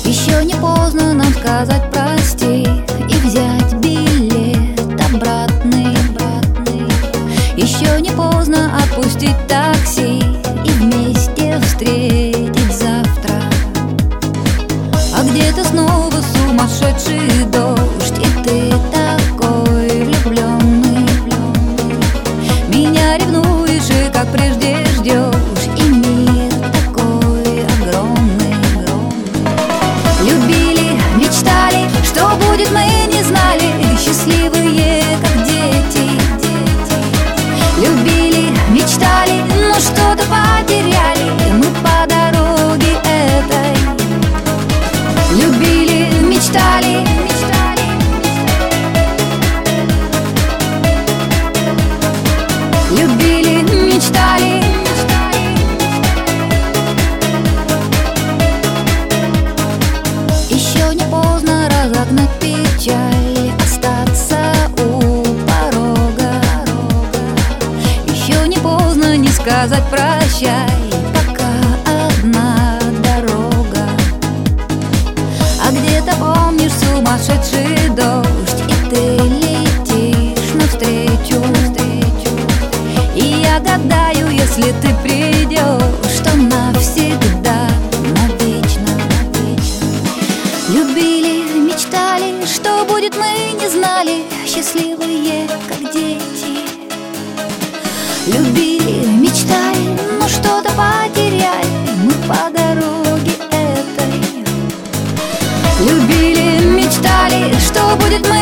Еще не поздно нам сказать прости и взять билет обратный. Еще не поздно отпустить такси и вместе встретить завтра. А где-то снова сумасшедший дождь, и ты такой влюбленный. Меня ревнуешь и как прежде ждешь, и мир такой огромный. Любили, мечтали, что будет, мы не знали, счастливые как дети. Любили, мечтали, но что-то потеряли мы по дороге этой. Любили, мечтали, любили, мечтали. Еще не поздно разогнать печаль, остаться у порога. Еще не поздно не сказать прощай, пока одна дорога. А где-то помнишь сумасшедший дождь, и ты летишь навстречу. И я гадаю, если ты придешь, что навсегда, навечно. Любили, мечтали, что будет, мы не знали, счастливые как дети. Любили, мечтали, но что-то потеряли мы по дороге этой. Любили, мечтали, что будет, мы